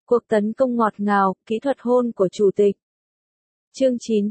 Cuộc tấn công ngọt ngào, kỹ thuật hôn của chủ tịch. Chương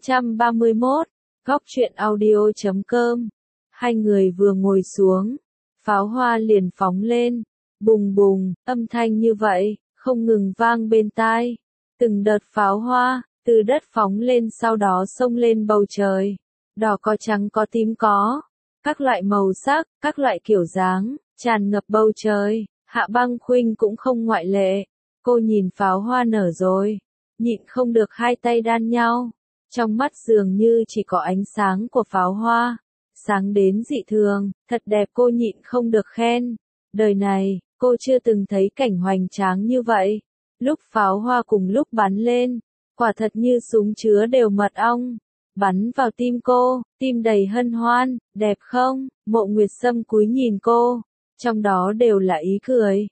931, góc truyện audio.com. Hai người vừa ngồi xuống, pháo hoa liền phóng lên, bùng bùng, âm thanh như vậy, không ngừng vang bên tai. Từng đợt pháo hoa, từ đất phóng lên sau đó xông lên bầu trời. Đỏ có trắng có tím có, các loại màu sắc, các loại kiểu dáng, tràn ngập bầu trời. Hạ Băng Khuynh cũng không ngoại lệ. Cô nhìn pháo hoa nở rồi, nhịn không được hai tay đan nhau. Trong mắt dường như chỉ có ánh sáng của pháo hoa, sáng đến dị thường, thật đẹp, cô nhịn không được khen. Đời này, cô chưa từng thấy cảnh hoành tráng như vậy. Lúc pháo hoa cùng lúc bắn lên, quả thật như súng chứa đều mật ong, bắn vào tim cô, tim đầy hân hoan, đẹp không? Mộ Nguyệt Sâm cúi nhìn cô, trong đó đều là ý cười.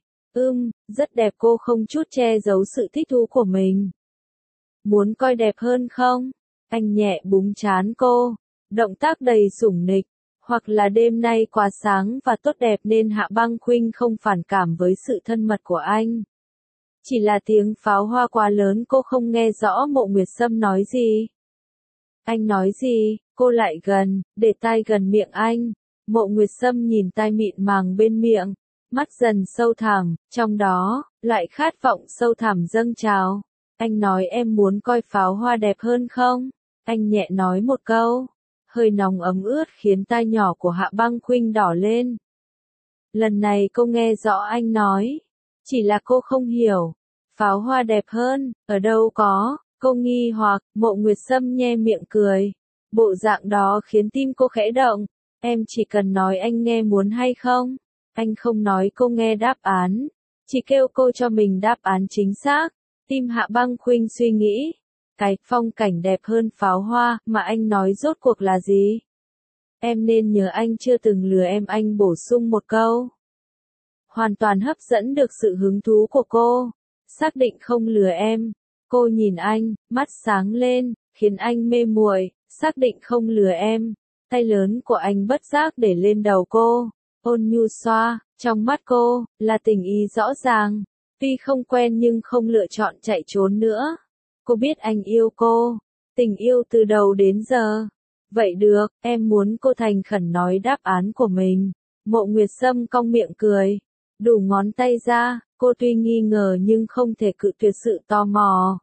Rất đẹp, cô không chút che giấu sự thích thú của mình. Muốn coi đẹp hơn không? Anh nhẹ búng trán cô, động tác đầy sủng nịch, hoặc là đêm nay quá sáng và tốt đẹp nên Hạ Băng Khuynh không phản cảm với sự thân mật của anh. Chỉ là tiếng pháo hoa quá lớn, cô không nghe rõ Mộ Nguyệt Sâm nói gì. Anh nói gì? Cô lại gần, để tai gần miệng anh. Mộ Nguyệt Sâm nhìn tai mịn màng bên miệng, mắt dần sâu thẳm, trong đó, loại khát vọng sâu thẳm dâng trào. Anh nói em muốn coi pháo hoa đẹp hơn không? Anh nhẹ nói một câu, hơi nóng ấm ướt khiến tai nhỏ của Hạ Băng Khuynh đỏ lên. Lần này cô nghe rõ anh nói, chỉ là cô không hiểu. Pháo hoa đẹp hơn, ở đâu có? Cô nghi hoặc. Mộ Nguyệt Sâm nhe miệng cười. Bộ dạng đó khiến tim cô khẽ động. Em chỉ cần nói anh nghe muốn hay không? Anh không nói cô nghe đáp án, chỉ kêu cô cho mình đáp án chính xác. Tim Hạ Băng Khuynh suy nghĩ, cái phong cảnh đẹp hơn pháo hoa mà anh nói rốt cuộc là gì? Em nên nhớ anh chưa từng lừa em, anh bổ sung một câu. Hoàn toàn hấp dẫn được sự hứng thú của cô. Xác định không lừa em. Cô nhìn anh, mắt sáng lên, khiến anh mê muội. Xác định không lừa em. Tay lớn của anh bất giác để lên đầu cô, ôn nhu xoa, trong mắt cô, là tình ý rõ ràng. Tuy không quen nhưng không lựa chọn chạy trốn nữa. Cô biết anh yêu cô, tình yêu từ đầu đến giờ. Vậy được, em muốn. Cô thành khẩn nói đáp án của mình. Mộ Nguyệt Sâm cong miệng cười, đủ ngón tay ra, cô tuy nghi ngờ nhưng không thể cự tuyệt sự tò mò.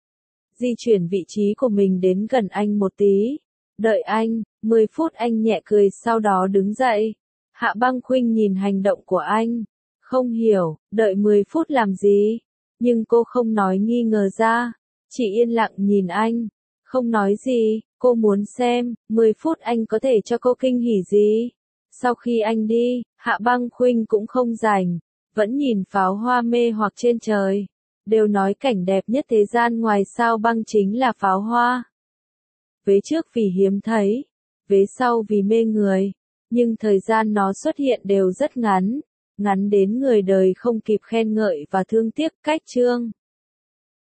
Di chuyển vị trí của mình đến gần anh một tí. Đợi anh, 10 phút. Anh nhẹ cười sau đó đứng dậy. Hạ Băng Khuynh nhìn hành động của anh, không hiểu, đợi 10 phút làm gì? Nhưng cô không nói nghi ngờ ra, chỉ yên lặng nhìn anh, không nói gì. Cô muốn xem, 10 phút anh có thể cho cô kinh hỉ gì? Sau khi anh đi, Hạ Băng Khuynh cũng không rảnh, vẫn nhìn pháo hoa mê hoặc trên trời. Đều nói cảnh đẹp nhất thế gian ngoài sao băng chính là pháo hoa. Vế trước vì hiếm thấy, vế sau vì mê người. Nhưng thời gian nó xuất hiện đều rất ngắn, ngắn đến người đời không kịp khen ngợi và thương tiếc. Cách chương